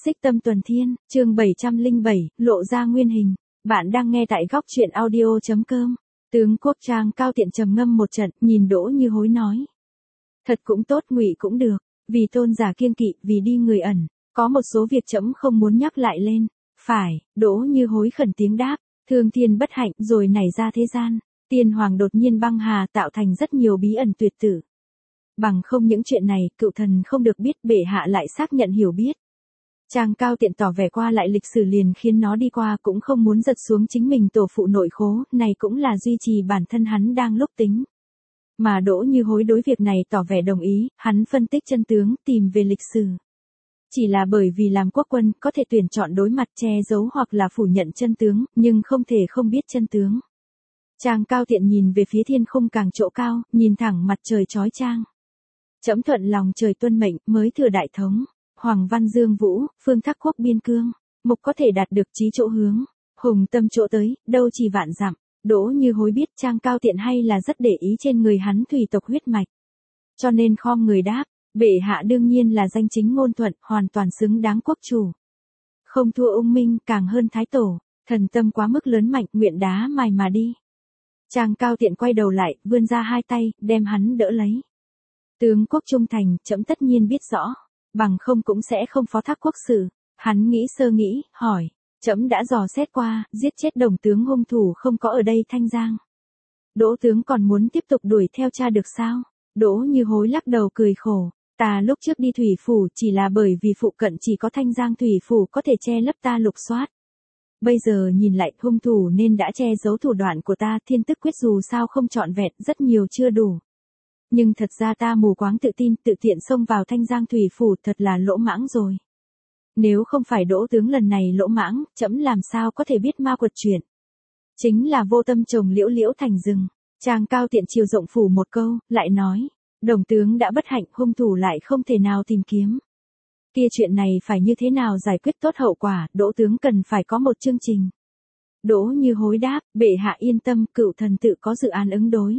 Xích Tâm Tuần Thiên, chương 707, lộ ra nguyên hình. Bạn đang nghe tại góc truyện audio.com. Tướng quốc Trang Cao Tiện trầm ngâm một trận, nhìn Đỗ Như Hối nói. Thật cũng tốt, ngụy cũng được, vì tôn giả kiêng kỵ, vì đi người ẩn, có một số việc trẫm không muốn nhắc lại lên. Phải, Đỗ Như Hối khẩn tiếng đáp, thương thiên bất hạnh rồi nảy ra thế gian, tiên hoàng đột nhiên băng hà tạo thành rất nhiều bí ẩn tuyệt tử. Bằng không những chuyện này, cựu thần không được biết, bệ hạ lại xác nhận hiểu biết. Trang Cao Tiện tỏ vẻ qua lại lịch sử liền khiến nó đi qua cũng không muốn giật xuống chính mình tổ phụ nội khố, này cũng là duy trì bản thân hắn đang lúc tính. Mà Đỗ Như Hối đối việc này tỏ vẻ đồng ý, hắn phân tích chân tướng, tìm về lịch sử. Chỉ là bởi vì làm quốc quân, có thể tuyển chọn đối mặt che giấu hoặc là phủ nhận chân tướng, nhưng không thể không biết chân tướng. Trang Cao Tiện nhìn về phía thiên khung càng chỗ cao, nhìn thẳng mặt trời chói chang. Trẫm thuận lòng trời tuân mệnh, mới thừa đại thống. Hoàng văn dương vũ, phương thác quốc biên cương, mục có thể đạt được chí chỗ hướng, hùng tâm chỗ tới, đâu chỉ vạn dặm. Đỗ Như Hối biết Trang Cao Tiện hay là rất để ý trên người hắn thủy tộc huyết mạch. Cho nên khom người đáp, bệ hạ đương nhiên là danh chính ngôn thuận, hoàn toàn xứng đáng quốc chủ. Không thua ung minh, càng hơn thái tổ, thần tâm quá mức lớn mạnh, nguyện đá mài mà đi. Trang Cao Tiện quay đầu lại, vươn ra hai tay, đem hắn đỡ lấy. Tướng quốc trung thành, trẫm tất nhiên biết rõ. Bằng không cũng sẽ không phó thác quốc sự. Hắn nghĩ sơ nghĩ, hỏi, trẫm đã dò xét qua, giết chết đồng tướng hung thủ không có ở đây Thanh Giang. Đỗ tướng còn muốn tiếp tục đuổi theo cha được sao? Đỗ Như Hối lắc đầu cười khổ, ta lúc trước đi thủy phủ chỉ là bởi vì phụ cận chỉ có Thanh Giang thủy phủ có thể che lấp ta lục soát. Bây giờ nhìn lại hung thủ nên đã che giấu thủ đoạn của ta, thiên tức quyết dù sao không trọn vẹn, rất nhiều chưa đủ. Nhưng thật ra ta mù quáng tự tin, tự tiện xông vào Thanh Giang thủy phủ, thật là lỗ mãng rồi. Nếu không phải Đỗ tướng lần này lỗ mãng, trẫm làm sao có thể biết ma quật chuyện. Chính là vô tâm trồng liễu liễu thành rừng. Trang Cao Tiện chiều rộng phủ một câu, lại nói, đồng tướng đã bất hạnh, hung thủ lại không thể nào tìm kiếm. Kia chuyện này phải như thế nào giải quyết tốt hậu quả, Đỗ tướng cần phải có một chương trình. Đỗ Như Hối đáp, bệ hạ yên tâm, cựu thần tự có dự án ứng đối.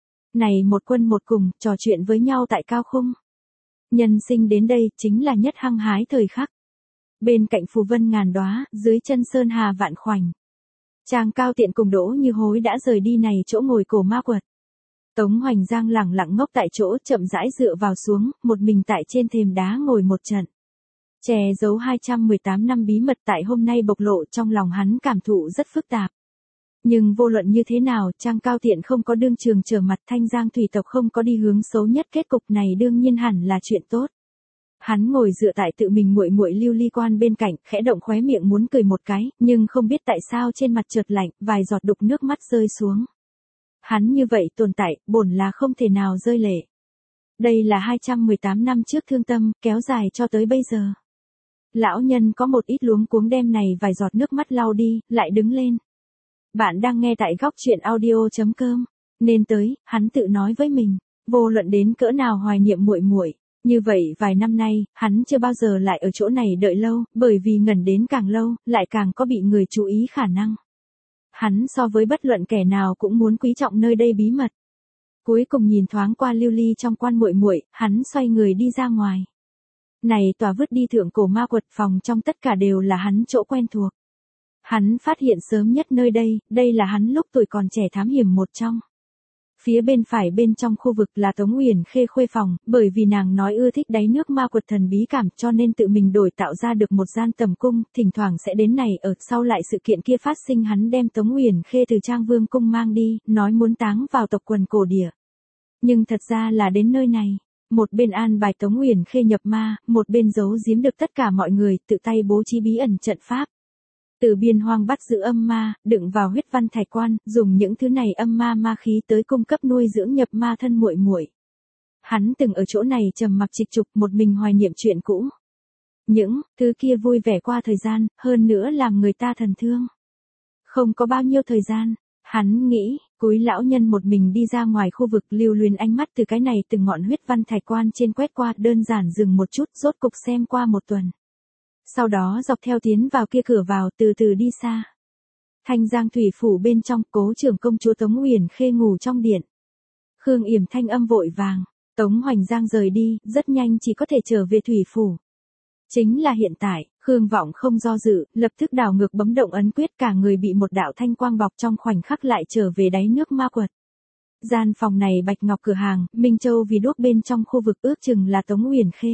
Này một quân một cùng, trò chuyện với nhau tại cao khung. Nhân sinh đến đây, chính là nhất hăng hái thời khắc. Bên cạnh phù vân ngàn đóa, dưới chân sơn hà vạn khoảnh. Trang Cao Tiện cùng Đỗ Như Hối đã rời đi này chỗ ngồi cổ ma quật. Tống Hoành Giang lẳng lặng ngốc tại chỗ, chậm rãi dựa vào xuống, một mình tại trên thềm đá ngồi một trận. Che giấu 218 năm bí mật tại hôm nay bộc lộ, trong lòng hắn cảm thụ rất phức tạp. Nhưng vô luận như thế nào, Trang Cao Tiện không có đương trường trở mặt, Thanh Giang thủy tộc không có đi hướng xấu nhất, kết cục này đương nhiên hẳn là chuyện tốt. Hắn ngồi dựa tại tự mình muội muội Lưu Ly Quan bên cạnh, khẽ động khóe miệng muốn cười một cái, nhưng không biết tại sao trên mặt chợt lạnh, vài giọt đục nước mắt rơi xuống. Hắn như vậy tồn tại, bổn là không thể nào rơi lệ. Đây là 218 năm trước thương tâm, kéo dài cho tới bây giờ. Lão nhân có một ít luống cuống đem này vài giọt nước mắt lau đi, lại đứng lên. Bạn đang nghe tại góc truyện audio.com. Nên tới, hắn tự nói với mình, vô luận đến cỡ nào hoài niệm muội muội. Như vậy vài năm nay, hắn chưa bao giờ lại ở chỗ này đợi lâu, bởi vì ngẩn đến càng lâu, lại càng có bị người chú ý khả năng. Hắn so với bất luận kẻ nào cũng muốn quý trọng nơi đây bí mật. Cuối cùng nhìn thoáng qua Lưu Ly trong quan muội muội, hắn xoay người đi ra ngoài. Này tòa vứt đi thượng cổ ma quật, phòng trong tất cả đều là hắn chỗ quen thuộc. Hắn phát hiện sớm nhất nơi đây là hắn lúc tuổi còn trẻ thám hiểm một trong. Phía bên phải bên trong khu vực là Tống Uyển Khê khuê phòng, bởi vì nàng nói ưa thích đáy nước ma quật thần bí cảm cho nên tự mình đổi tạo ra được một gian tầm cung, thỉnh thoảng sẽ đến này ở. Sau lại sự kiện kia phát sinh, hắn đem Tống Uyển Khê từ Trang Vương cung mang đi, nói muốn táng vào tộc quần cổ địa. Nhưng thật ra là đến nơi này, một bên an bài Tống Uyển Khê nhập ma, một bên giấu giếm được tất cả mọi người, tự tay bố trí bí ẩn trận pháp. Từ biên hoang bắt giữ âm ma, đựng vào huyết văn thạch quan, dùng những thứ này âm ma ma khí tới cung cấp nuôi dưỡng nhập ma thân muội muội. Hắn từng ở chỗ này trầm mặc trịch trục, một mình hoài niệm chuyện cũ. Những thứ kia vui vẻ qua thời gian, hơn nữa làm người ta thần thương. Không có bao nhiêu thời gian, hắn nghĩ, cúi lão nhân một mình đi ra ngoài khu vực, lưu luyến ánh mắt từ cái này từng ngọn huyết văn thạch quan trên quét qua, đơn giản dừng một chút, rốt cục xem qua một tuần. Sau đó dọc theo tiến vào kia cửa vào, từ từ đi xa. Thanh Giang thủy phủ bên trong, cố trưởng công chúa Tống Uyển Khê ngủ trong điện. Khương Yểm thanh âm vội vàng, Tống Hoành Giang rời đi, rất nhanh chỉ có thể trở về thủy phủ. Chính là hiện tại, Khương Vọng không do dự, lập tức đảo ngược bấm động ấn quyết, cả người bị một đạo thanh quang bọc, trong khoảnh khắc lại trở về đáy nước ma quật. Gian phòng này bạch ngọc cửa hàng, Minh Châu vì đuốc bên trong khu vực ước chừng là Tống Uyển Khê.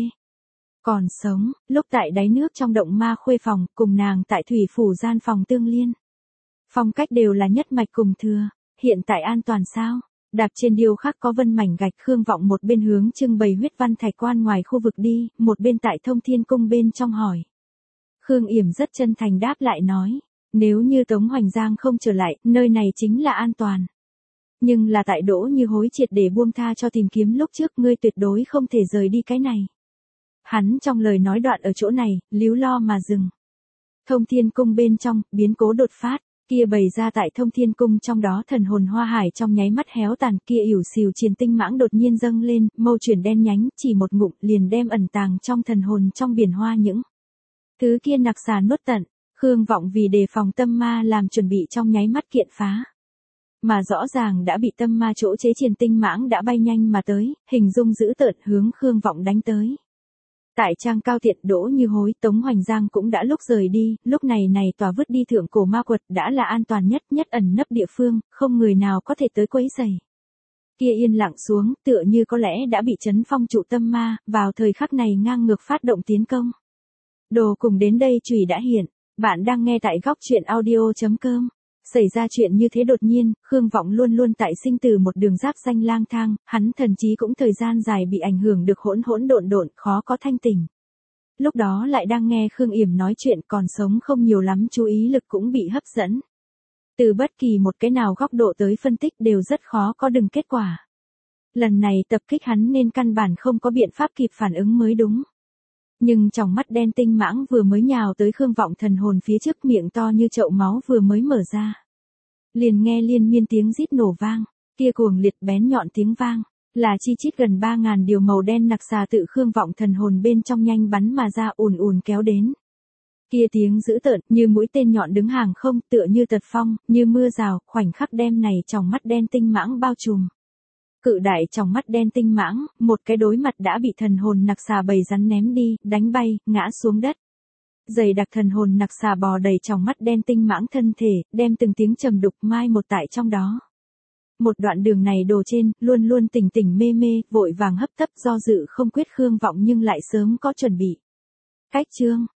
Còn sống, lúc tại đáy nước trong động ma khuê phòng, cùng nàng tại thủy phủ gian phòng tương liên. Phong cách đều là nhất mạch cùng thừa, hiện tại an toàn sao? Đạp trên điêu khắc có vân mảnh gạch, Khương Vọng một bên hướng trưng bày huyết văn thạch quan ngoài khu vực đi, một bên tại Thông Thiên Cung bên trong hỏi. Khương Yểm rất chân thành đáp lại nói, nếu như Tống Hoành Giang không trở lại, nơi này chính là an toàn. Nhưng là tại Đỗ Như Hối triệt để buông tha cho tìm kiếm lúc trước, ngươi tuyệt đối không thể rời đi cái này. Hắn trong lời nói đoạn ở chỗ này, líu lo mà dừng. Thông Thiên Cung bên trong, biến cố đột phát, kia bày ra tại Thông Thiên Cung trong đó thần hồn hoa hải trong nháy mắt héo tàn, kia ỉu xìu triền tinh mãng đột nhiên dâng lên, mâu chuyển đen nhánh, chỉ một ngụm liền đem ẩn tàng trong thần hồn trong biển hoa những thứ kia nặc xà nuốt tận. Khương Vọng vì đề phòng tâm ma làm chuẩn bị trong nháy mắt kiện phá. Mà rõ ràng đã bị tâm ma chỗ chế triền tinh mãng đã bay nhanh mà tới, hình dung dữ tợn hướng Khương Vọng đánh tới. Tại trang cao tiện, Đỗ Như Hối, Tống Hoành Giang cũng đã lúc rời đi, lúc này tòa vứt đi thượng cổ ma quật đã là an toàn nhất ẩn nấp địa phương, không người nào có thể tới quấy rầy. Kia yên lặng xuống, tựa như có lẽ đã bị chấn phong trụ tâm ma, vào thời khắc này ngang ngược phát động tiến công. Đồ cùng đến đây chùy đã hiện, bạn đang nghe tại góc truyện audio.com. Xảy ra chuyện như thế đột nhiên, Khương Vọng luôn luôn tại sinh từ một đường giáp danh lang thang, hắn thần trí cũng thời gian dài bị ảnh hưởng được hỗn độn, khó có thanh tỉnh. Lúc đó lại đang nghe Khương Yểm nói chuyện, còn sống không nhiều lắm, chú ý lực cũng bị hấp dẫn. Từ bất kỳ một cái nào góc độ tới phân tích đều rất khó có đừng kết quả. Lần này tập kích hắn nên căn bản không có biện pháp kịp phản ứng mới đúng. Nhưng trong mắt đen tinh mãng vừa mới nhào tới Khương Vọng thần hồn phía trước, miệng to như chậu máu vừa mới mở ra. Liền nghe liên miên tiếng rít nổ vang, kia cuồng liệt bén nhọn tiếng vang, là chi chít gần 3.000 điều màu đen nặc xà tự Khương Vọng thần hồn bên trong nhanh bắn mà ra, ùn kéo đến. Kia tiếng dữ tợn, như mũi tên nhọn đứng hàng không, tựa như tật phong, như mưa rào, khoảnh khắc đem này trong mắt đen tinh mãng bao trùm. Cự đại trong mắt đen tinh mãng, một cái đối mặt đã bị thần hồn nặc xà bầy rắn ném đi, đánh bay, ngã xuống đất. Dày đặc thần hồn nặc xà bò đầy trong mắt đen tinh mãng thân thể, đem từng tiếng trầm đục mai một tại trong đó. Một đoạn đường này đồ trên, luôn luôn tỉnh mê, vội vàng hấp tấp do dự không quyết Khương Vọng nhưng lại sớm có chuẩn bị. Cách chương,